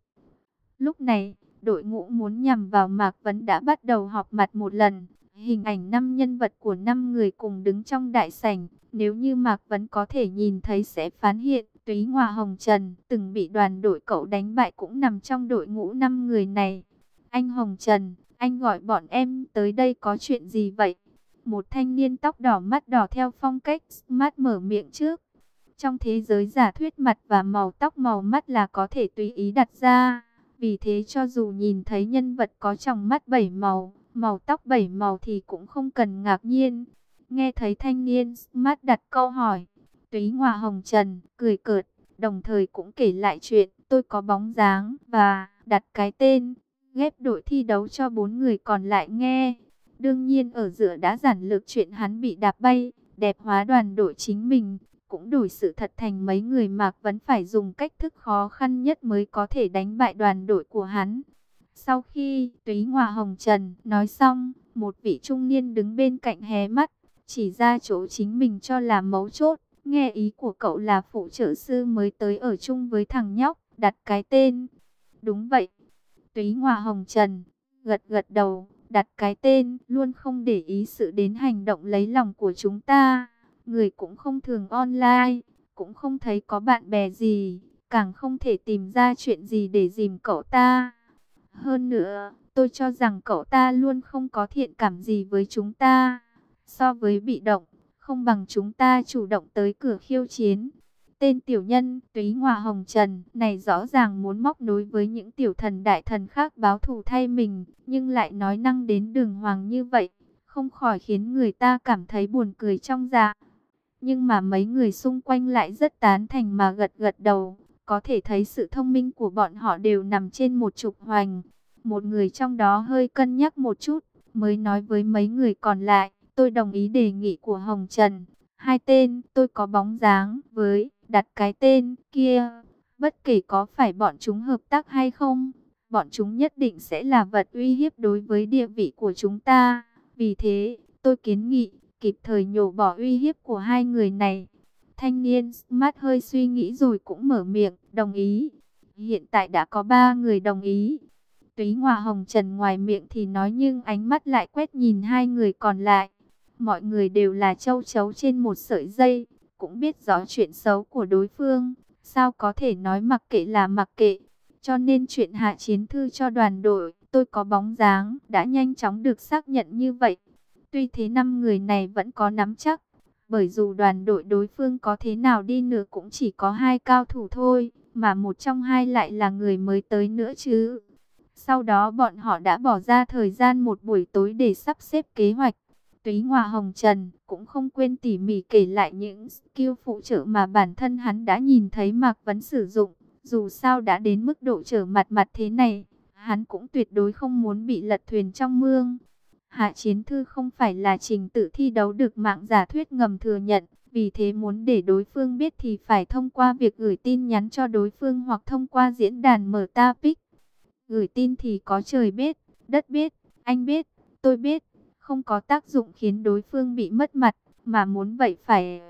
Lúc này, đội ngũ muốn nhằm vào Mạc Vấn đã bắt đầu họp mặt một lần. Hình ảnh 5 nhân vật của 5 người cùng đứng trong đại sảnh. Nếu như Mạc Vấn có thể nhìn thấy sẽ phán hiện, Túy Ngoà Hồng Trần từng bị đoàn đội cậu đánh bại cũng nằm trong đội ngũ 5 người này. Anh Hồng Trần, anh gọi bọn em tới đây có chuyện gì vậy? Một thanh niên tóc đỏ mắt đỏ theo phong cách smart mở miệng trước. Trong thế giới giả thuyết mặt và màu tóc màu mắt là có thể tùy ý đặt ra. Vì thế cho dù nhìn thấy nhân vật có tròng mắt 7 màu, màu tóc 7 màu thì cũng không cần ngạc nhiên. Nghe thấy thanh niên smart đặt câu hỏi, Túy Ngoà Hồng Trần cười cợt, đồng thời cũng kể lại chuyện tôi có bóng dáng và đặt cái tên, ghép đội thi đấu cho 4 người còn lại nghe. Đương nhiên ở giữa đã giản lược chuyện hắn bị đạp bay, đẹp hóa đoàn đội chính mình, cũng đổi sự thật thành mấy người Mạc Vấn phải dùng cách thức khó khăn nhất mới có thể đánh bại đoàn đội của hắn. Sau khi Túy Ngoà Hồng Trần nói xong, một vị trung niên đứng bên cạnh hé mắt, chỉ ra chỗ chính mình cho là mấu chốt. Nghe ý của cậu là phụ trợ sư mới tới ở chung với thằng nhóc, đặt cái tên. Đúng vậy. Túy Ngoà Hồng Trần gật gật đầu, đặt cái tên, luôn không để ý sự đến hành động lấy lòng của chúng ta. Người cũng không thường online, cũng không thấy có bạn bè gì, càng không thể tìm ra chuyện gì để dìm cậu ta. Hơn nữa, tôi cho rằng cậu ta luôn không có thiện cảm gì với chúng ta. So với bị động, không bằng chúng ta chủ động tới cửa khiêu chiến. Tên tiểu nhân Túy Ngoà Hồng Trần này rõ ràng muốn móc nối với những tiểu thần đại thần khác báo thù thay mình, nhưng lại nói năng đến đường hoàng như vậy, không khỏi khiến người ta cảm thấy buồn cười trong dạ. Nhưng mà mấy người xung quanh lại rất tán thành mà gật gật đầu, có thể thấy sự thông minh của bọn họ đều nằm trên một trục hoành. Một người trong đó hơi cân nhắc một chút, mới nói với mấy người còn lại, tôi đồng ý đề nghị của Hồng Trần. Hai tên tôi có bóng dáng với đặt cái tên kia, bất kể có phải bọn chúng hợp tác hay không, bọn chúng nhất định sẽ là vật uy hiếp đối với địa vị của chúng ta. Vì thế, tôi kiến nghị kịp thời nhổ bỏ uy hiếp của hai người này. Thanh niên smart hơi suy nghĩ rồi cũng mở miệng, đồng ý. Hiện tại đã có 3 người đồng ý. Túy Ngoà Hồng Trần ngoài miệng thì nói nhưng ánh mắt lại quét nhìn hai người còn lại. Mọi người đều là châu chấu trên một sợi dây, cũng biết rõ chuyện xấu của đối phương. Sao có thể nói mặc kệ là mặc kệ. cho nên chuyện hạ chiến thư cho đoàn đội, tôi có bóng dáng, đã nhanh chóng được xác nhận như vậy. Tuy thế 5 người này vẫn có nắm chắc, bởi dù đoàn đội đối phương có thế nào đi nữa cũng chỉ có 2 cao thủ thôi, mà một trong hai lại là người mới tới nữa chứ. Sau đó bọn họ đã bỏ ra thời gian một buổi tối để sắp xếp kế hoạch. Túy Ngọa Hồng Trần cũng không quên tỉ mỉ kể lại những skill phụ trợ mà bản thân hắn đã nhìn thấy Mạc Vấn sử dụng. Dù sao đã đến mức độ trở mặt mặt thế này, hắn cũng tuyệt đối không muốn bị lật thuyền trong mương. Hạ chiến thư không phải là trình tự thi đấu được mạng giả thuyết ngầm thừa nhận, vì thế muốn để đối phương biết thì phải thông qua việc gửi tin nhắn cho đối phương hoặc thông qua diễn đàn mở topic. Gửi tin thì có trời biết, đất biết, anh biết, tôi biết, không có tác dụng khiến đối phương bị mất mặt, mà muốn vậy phải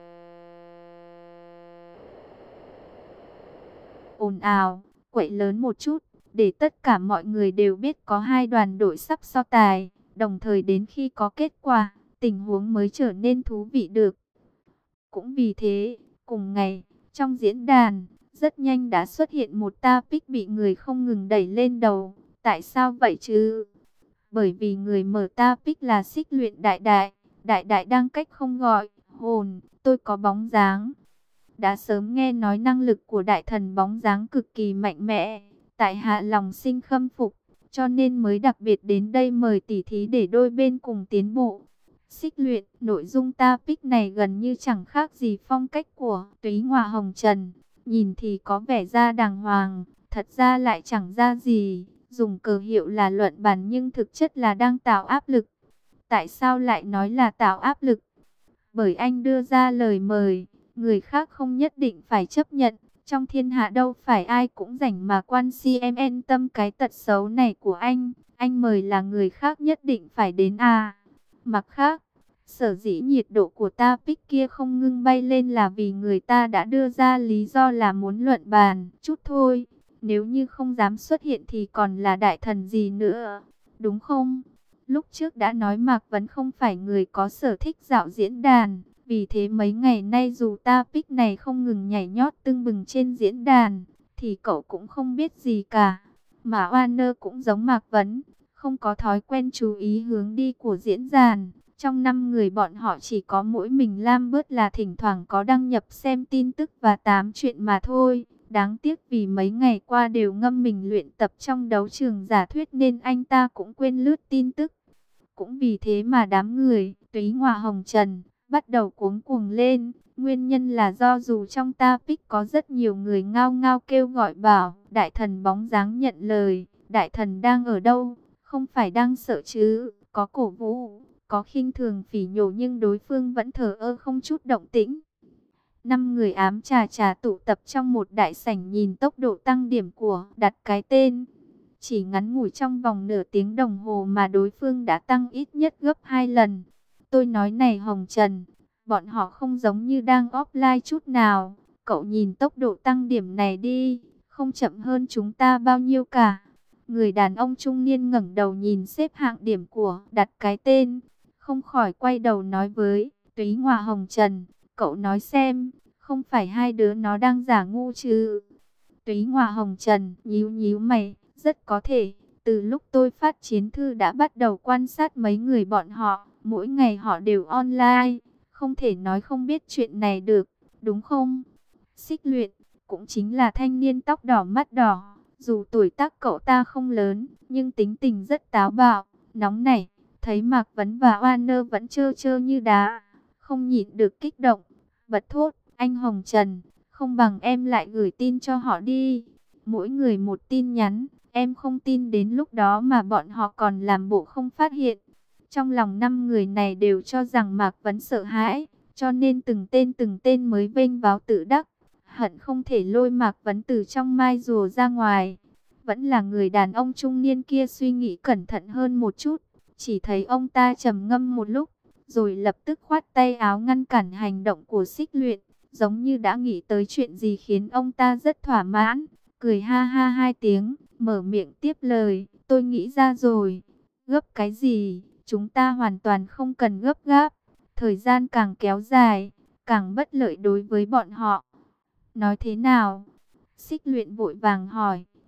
ồn ào, quậy lớn một chút, để tất cả mọi người đều biết có hai đoàn đội sắp so tài, đồng thời đến khi có kết quả, tình huống mới trở nên thú vị được. Cũng vì thế, cùng ngày, trong diễn đàn, rất nhanh đã xuất hiện một topic bị người không ngừng đẩy lên đầu. Tại sao vậy chứ? Bởi vì người mở topic là Xích Luyện Đại Đại. Đại Đại đang cách không gọi, hồn, tôi có bóng dáng. Đã sớm nghe nói năng lực của đại thần bóng dáng cực kỳ mạnh mẽ, tại hạ lòng sinh khâm phục, cho nên mới đặc biệt đến đây mời tỉ thí để đôi bên cùng tiến bộ. Xích luyện, nội dung topic này gần như chẳng khác gì phong cách của Túy Ngọa Hồng Trần, nhìn thì có vẻ ra đàng hoàng, thật ra lại chẳng ra gì, dùng cờ hiệu là luận bàn nhưng thực chất là đang tạo áp lực. Tại sao lại nói là tạo áp lực? Bởi anh đưa ra lời mời, người khác không nhất định phải chấp nhận. Trong thiên hạ đâu phải ai cũng rảnh mà quan CMN tâm cái tật xấu này của anh mời là người khác nhất định phải đến à. Mặt khác, sở dĩ nhiệt độ của topic kia không ngưng bay lên là vì người ta đã đưa ra lý do là muốn luận bàn chút thôi. Nếu như không dám xuất hiện thì còn là đại thần gì nữa, đúng không? Lúc trước đã nói Mạc Vấn không phải người có sở thích dạo diễn đàn, vì thế mấy ngày nay dù topic này không ngừng nhảy nhót tưng bừng trên diễn đàn, thì cậu cũng không biết gì cả. Mà Warner cũng giống Mạc Vấn, không có thói quen chú ý hướng đi của diễn đàn. Trong 5 người bọn họ chỉ có mỗi mình Lam Bớt là thỉnh thoảng có đăng nhập xem tin tức và tám chuyện mà thôi. Đáng tiếc vì mấy ngày qua đều ngâm mình luyện tập trong đấu trường giả thuyết nên anh ta cũng quên lướt tin tức. Cũng vì thế mà đám người Túy Ngọa Hồng Trần bắt đầu cuống cuồng lên. Nguyên nhân là do dù trong topic có rất nhiều người ngao ngao kêu gọi bảo đại thần bóng dáng nhận lời. Đại thần đang ở đâu? Không phải đang sợ chứ? Có cổ vũ, có khinh thường phỉ nhổ nhưng đối phương vẫn thờ ơ không chút động tĩnh. 5 người ám trà trà tụ tập trong một đại sảnh nhìn tốc độ tăng điểm của đặt cái tên. Chỉ ngắn ngủi trong vòng nửa tiếng đồng hồ mà đối phương đã tăng ít nhất gấp 2 lần. Tôi nói này Hồng Trần, bọn họ không giống như đang offline chút nào. Cậu nhìn tốc độ tăng điểm này đi, không chậm hơn chúng ta bao nhiêu cả. Người đàn ông trung niên ngẩng đầu nhìn xếp hạng điểm của đặt cái tên, không khỏi quay đầu nói với Túy Ngọa Hồng Trần, cậu nói xem, không phải hai đứa nó đang giả ngu chứ? Túy Ngọa Hồng Trần nhíu nhíu mày, rất có thể. Từ lúc tôi phát chiến thư đã bắt đầu quan sát mấy người bọn họ, mỗi ngày họ đều online, không thể nói không biết chuyện này được, đúng không? Xích luyện, cũng chính là thanh niên tóc đỏ mắt đỏ, dù tuổi tác cậu ta không lớn, nhưng tính tình rất táo bạo, nóng nảy, thấy Mạc Vấn và Warner vẫn trơ trơ như đá, không nhịn được kích động, bật thốt, anh Hồng Trần, không bằng em lại gửi tin cho họ đi, mỗi người một tin nhắn. Em không tin đến lúc đó mà bọn họ còn làm bộ không phát hiện. Trong lòng 5 người này đều cho rằng Mạc Vấn sợ hãi, cho nên từng tên mới vênh váo tự đắc. Hận không thể lôi Mạc Vấn từ trong mai rùa ra ngoài. Vẫn là người đàn ông trung niên kia suy nghĩ cẩn thận hơn một chút. Chỉ thấy ông ta trầm ngâm một lúc, rồi lập tức khoát tay áo ngăn cản hành động của Xích Luyện. Giống như đã nghĩ tới chuyện gì khiến ông ta rất thỏa mãn. Cười ha ha 2 tiếng, mở miệng tiếp lời, tôi nghĩ ra rồi. Gấp cái gì? Chúng ta hoàn toàn không cần gấp gáp. Thời gian càng kéo dài, càng bất lợi đối với bọn họ. Nói thế nào? Xích luyện vội vàng hỏi,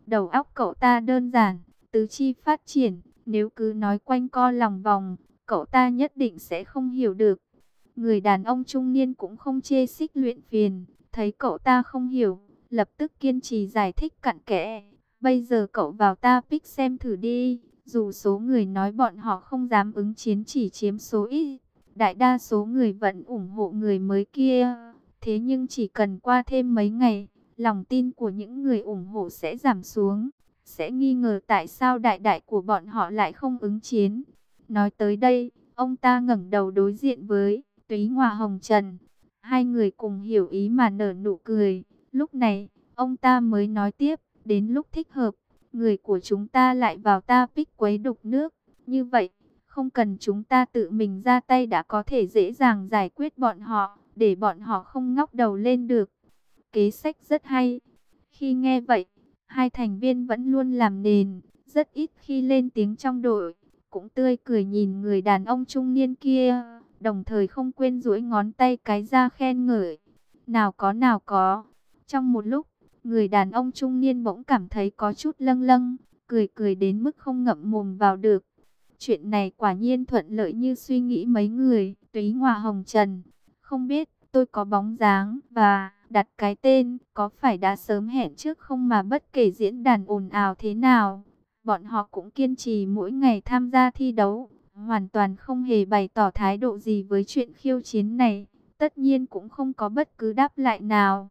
Đầu óc cậu ta đơn giản, tứ chi phát triển, nếu cứ nói quanh co lòng vòng, cậu ta nhất định sẽ không hiểu được. Người đàn ông trung niên cũng không chê xích luyện phiền, thấy cậu ta không hiểu, lập tức kiên trì giải thích cặn kẽ. Bây giờ cậu vào ta pick xem thử đi, dù số người nói bọn họ không dám ứng chiến chỉ chiếm số ít, đại đa số người vẫn ủng hộ người mới kia. Thế nhưng chỉ cần qua thêm mấy ngày, lòng tin của những người ủng hộ sẽ giảm xuống, sẽ nghi ngờ tại sao đại đại của bọn họ lại không ứng chiến. Nói tới đây, ông ta ngẩng đầu đối diện với Túy Hòa Hồng Trần. Hai người cùng hiểu ý mà nở nụ cười. Lúc này, ông ta mới nói tiếp, đến lúc thích hợp, người của chúng ta lại vào ta pick quấy đục nước. Như vậy, không cần chúng ta tự mình ra tay đã có thể dễ dàng giải quyết bọn họ, để bọn họ không ngóc đầu lên được. Kế sách rất hay. Khi nghe vậy, hai thành viên vẫn luôn làm nền, rất ít khi lên tiếng trong đội, cũng tươi cười nhìn người đàn ông trung niên kia, đồng thời không quên duỗi ngón tay cái ra khen ngợi. Nào có nào có. Trong một lúc, người đàn ông trung niên bỗng cảm thấy có chút lâng lâng, cười cười đến mức không ngậm mồm vào được. Chuyện này quả nhiên thuận lợi như suy nghĩ mấy người. Túy Hòa Hồng Trần, không biết tôi có bóng dáng và đặt cái tên có phải đã sớm hẹn trước không, mà bất kể diễn đàn ồn ào thế nào, bọn họ cũng kiên trì mỗi ngày tham gia thi đấu, hoàn toàn không hề bày tỏ thái độ gì với chuyện khiêu chiến này, tất nhiên cũng không có bất cứ đáp lại nào.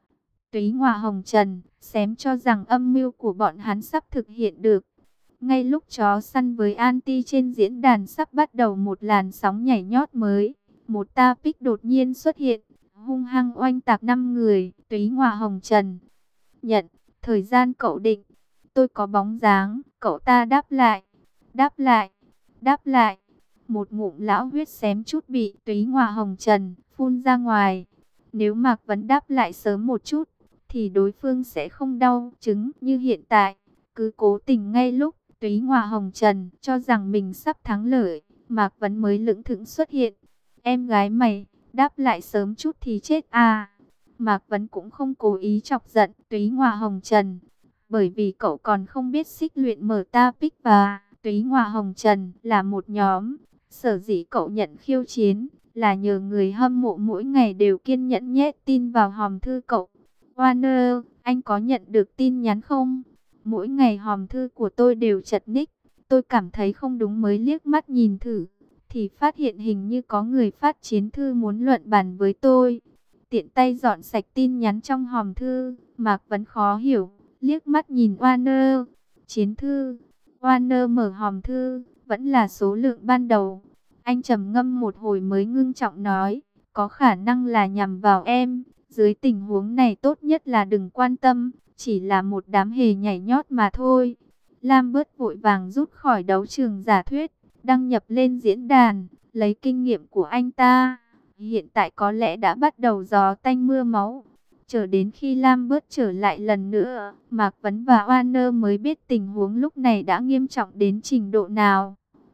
Túy Hòa Hồng Trần xém cho rằng âm mưu của bọn hắn sắp thực hiện được. Ngay lúc chó săn với anti trên diễn đàn sắp bắt đầu một làn sóng nhảy nhót mới, một ta pick đột nhiên xuất hiện, hung hăng oanh tạc 5 người. Túy Hòa Hồng Trần nhận, thời gian cậu định, tôi có bóng dáng. Cậu ta đáp lại, đáp lại, đáp lại. Một ngụm lão huyết xém chút bị Túy Hòa Hồng Trần phun ra ngoài. Nếu Mạc Vấn đáp lại sớm một chút, thì đối phương sẽ không đau chứng như hiện tại. Cứ cố tình ngay lúc Túy Hòa Hồng Trần cho rằng mình sắp thắng lợi, Mạc Vấn mới lững thững xuất hiện. Em gái mày, đáp lại sớm chút thì chết à. Mạc Vấn cũng không cố ý chọc giận Túy Hòa Hồng Trần, bởi vì cậu còn không biết xích luyện mở ta pick và Túy Hòa Hồng Trần là một nhóm. Sở dĩ cậu nhận khiêu chiến là nhờ người hâm mộ mỗi ngày đều kiên nhẫn nhét tin vào hòm thư cậu. Warner, anh có nhận được tin nhắn không? Mỗi ngày hòm thư của tôi đều chật ních. Tôi cảm thấy không đúng mới liếc mắt nhìn thử, thì phát hiện hình như có người phát chiến thư muốn luận bàn với tôi. Tiện tay dọn sạch tin nhắn trong hòm thư, Mạc Vấn khó hiểu, liếc mắt nhìn Warner. Chiến thư. Warner mở hòm thư, vẫn là số lượng ban đầu. Anh trầm ngâm một hồi mới ngưng trọng nói, có khả năng là nhằm vào em. Dưới tình huống này tốt nhất là đừng quan tâm, chỉ là một đám hề nhảy nhót mà thôi. Lambert vội vàng rút khỏi đấu trường giả thuyết, đăng nhập lên diễn đàn, lấy kinh nghiệm của anh ta. Hiện tại có lẽ đã bắt đầu gió tanh mưa máu. Chờ đến khi Lambert trở lại lần nữa, Mạc Vấn và Warner mới biết tình huống lúc này đã nghiêm trọng đến trình độ nào.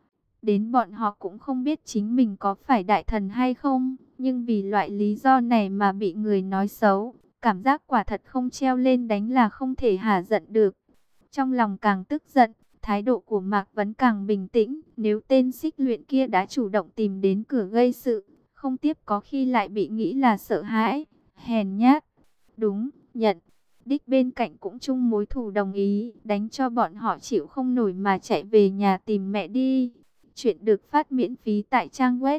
Đến bọn họ cũng không biết chính mình có phải đại thần hay không, nhưng vì loại lý do này mà bị người nói xấu, cảm giác quả thật không treo lên đánh là không thể hả giận được. Trong lòng càng tức giận, thái độ của Mạc Vấn càng bình tĩnh. Nếu tên xích luyện kia đã chủ động tìm đến cửa gây sự, không tiếp có khi lại bị nghĩ là sợ hãi, hèn nhát. Đúng, nhận. Đích bên cạnh cũng chung mối thù, đồng ý đánh cho bọn họ chịu không nổi mà chạy về nhà tìm mẹ đi. Chuyện được phát miễn phí tại trang web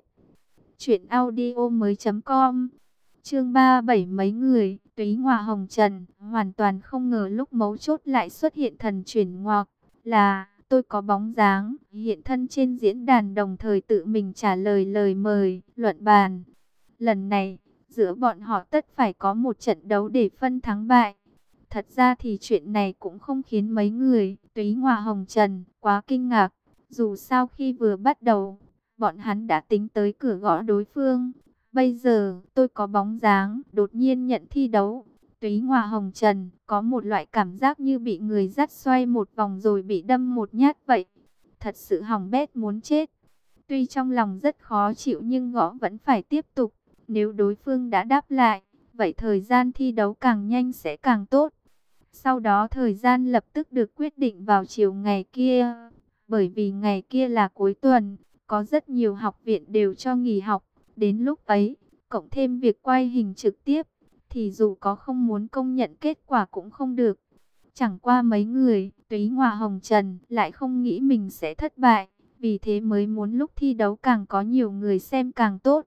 truyệnaudiomoi.com. Chương 37. Mấy người. Túy Hòa Hồng Trần hoàn toàn không ngờ lúc mấu chốt lại xuất hiện thần chuyển ngoặc, là tôi có bóng dáng hiện thân trên diễn đàn, đồng thời tự mình trả lời lời mời luận bàn. Lần này giữa bọn họ tất phải có một trận đấu để phân thắng bại. Thật ra thì chuyện này cũng không khiến mấy người Túy Hòa Hồng Trần quá kinh ngạc. Dù sao khi vừa bắt đầu, bọn hắn đã tính tới cửa gõ đối phương. Bây giờ tôi có bóng dáng đột nhiên nhận thi đấu, Túy Hòa Hồng Trần có một loại cảm giác như bị người dắt xoay một vòng rồi bị đâm một nhát vậy. Thật sự hỏng bét muốn chết. Tuy trong lòng rất khó chịu nhưng gõ vẫn phải tiếp tục. Nếu đối phương đã đáp lại, vậy thời gian thi đấu càng nhanh sẽ càng tốt. Sau đó thời gian lập tức được quyết định vào chiều ngày kia. Bởi vì ngày kia là cuối tuần, có rất nhiều học viện đều cho nghỉ học. Đến lúc ấy, cộng thêm việc quay hình trực tiếp, thì dù có không muốn công nhận kết quả cũng không được. Chẳng qua mấy người, Túy Ngọa Hồng Trần lại không nghĩ mình sẽ thất bại. Vì thế mới muốn lúc thi đấu càng có nhiều người xem càng tốt.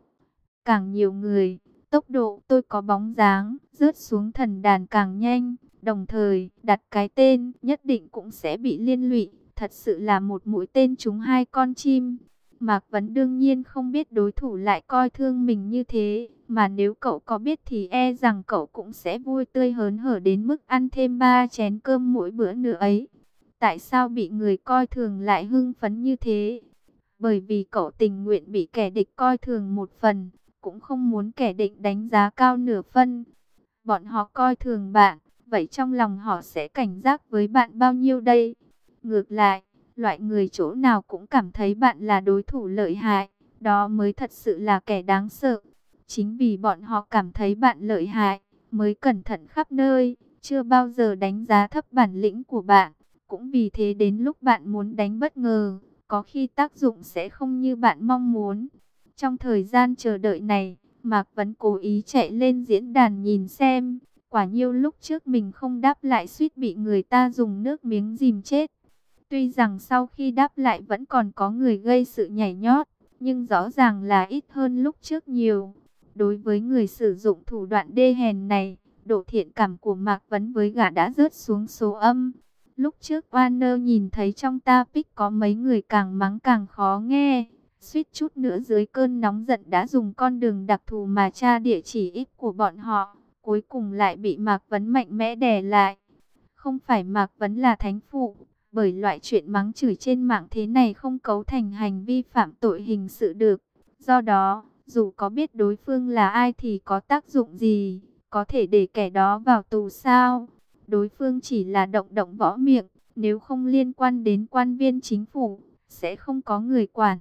Càng nhiều người, tốc độ tôi có bóng dáng, rớt xuống thần đàn càng nhanh. Đồng thời, đặt cái tên nhất định cũng sẽ bị liên lụy. Thật sự là một mũi tên trúng hai con chim. Mạc Vấn đương nhiên không biết đối thủ lại coi thương mình như thế. Mà nếu cậu có biết thì e rằng cậu cũng sẽ vui tươi hớn hở đến mức ăn thêm 3 chén cơm mỗi bữa nữa ấy. Tại sao bị người coi thường lại hưng phấn như thế? Bởi vì cậu tình nguyện bị kẻ địch coi thường một phần, cũng không muốn kẻ địch đánh giá cao nửa phân. Bọn họ coi thường bạn, vậy trong lòng họ sẽ cảnh giác với bạn bao nhiêu đây? Ngược lại, loại người chỗ nào cũng cảm thấy bạn là đối thủ lợi hại, đó mới thật sự là kẻ đáng sợ. Chính vì bọn họ cảm thấy bạn lợi hại, mới cẩn thận khắp nơi, chưa bao giờ đánh giá thấp bản lĩnh của bạn. Cũng vì thế đến lúc bạn muốn đánh bất ngờ, có khi tác dụng sẽ không như bạn mong muốn. Trong thời gian chờ đợi này, Mạc Vấn cố ý chạy lên diễn đàn nhìn xem. Quả nhiêu lúc trước mình không đáp lại suýt bị người ta dùng nước miếng dìm chết. Tuy rằng sau khi đáp lại vẫn còn có người gây sự nhảy nhót, nhưng rõ ràng là ít hơn lúc trước nhiều. Đối với người sử dụng thủ đoạn đê hèn này, độ thiện cảm của Mạc Vấn với gã đã rớt xuống số âm. Lúc trước Warner nhìn thấy trong topic có mấy người càng mắng càng khó nghe. Suýt chút nữa dưới cơn nóng giận đã dùng con đường đặc thù mà tra địa chỉ IP của bọn họ. Cuối cùng lại bị Mạc Vấn mạnh mẽ đè lại. Không phải Mạc Vấn là thánh phụ, bởi loại chuyện mắng chửi trên mạng thế này không cấu thành hành vi phạm tội hình sự được. Do đó, dù có biết đối phương là ai thì có tác dụng gì, có thể để kẻ đó vào tù sao? Đối phương chỉ là động động võ miệng, nếu không liên quan đến quan viên chính phủ, sẽ không có người quản.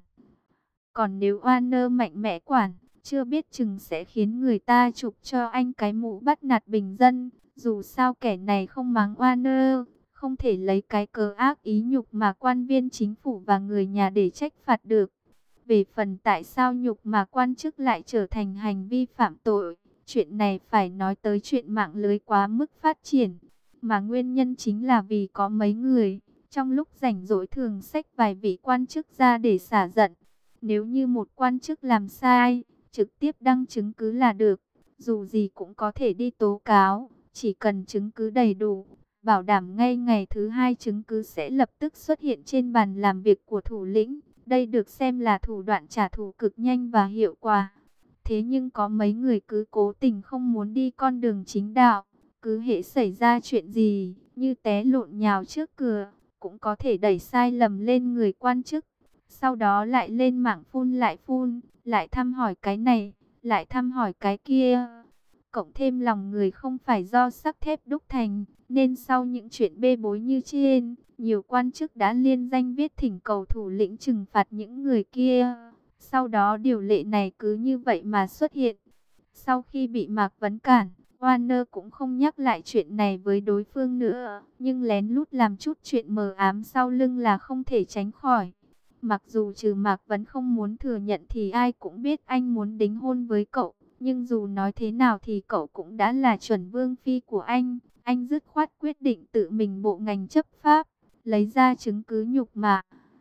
Còn nếu Warner mạnh mẽ quản, chưa biết chừng sẽ khiến người ta chụp cho anh cái mũ bắt nạt bình dân. Dù sao kẻ này không mắng Warner, không thể lấy cái cớ ác ý nhục mà quan viên chính phủ và người nhà để trách phạt được. Về phần tại sao nhục mà quan chức lại trở thành hành vi phạm tội, chuyện này phải nói tới chuyện mạng lưới quá mức phát triển. Mà nguyên nhân chính là vì có mấy người, trong lúc rảnh rỗi thường xách vài vị quan chức ra để xả giận. Nếu như một quan chức làm sai, trực tiếp đăng chứng cứ là được, dù gì cũng có thể đi tố cáo, chỉ cần chứng cứ đầy đủ, bảo đảm ngay ngày thứ hai chứng cứ sẽ lập tức xuất hiện trên bàn làm việc của thủ lĩnh. Đây được xem là thủ đoạn trả thù cực nhanh và hiệu quả. Thế nhưng có mấy người cứ cố tình không muốn đi con đường chính đạo, cứ hễ xảy ra chuyện gì, như té lộn nhào trước cửa, cũng có thể đẩy sai lầm lên người quan chức. Sau đó lại lên mạng phun, lại thăm hỏi cái này, lại thăm hỏi cái kia. Cộng thêm lòng người không phải do sắt thép đúc thành, nên sau những chuyện bê bối như trên, nhiều quan chức đã liên danh viết thỉnh cầu thủ lĩnh trừng phạt những người kia. Sau đó điều lệ này cứ như vậy mà xuất hiện. Sau khi bị Mạc Vấn cản, Warner cũng không nhắc lại chuyện này với đối phương nữa, nhưng lén lút làm chút chuyện mờ ám sau lưng là không thể tránh khỏi. Mặc dù trừ Mạc Vấn không muốn thừa nhận thì ai cũng biết anh muốn đính hôn với cậu. Nhưng dù nói thế nào thì cậu cũng đã là chuẩn vương phi của anh. Anh dứt khoát quyết định tự mình bộ ngành chấp pháp, lấy ra chứng cứ nhục mạ,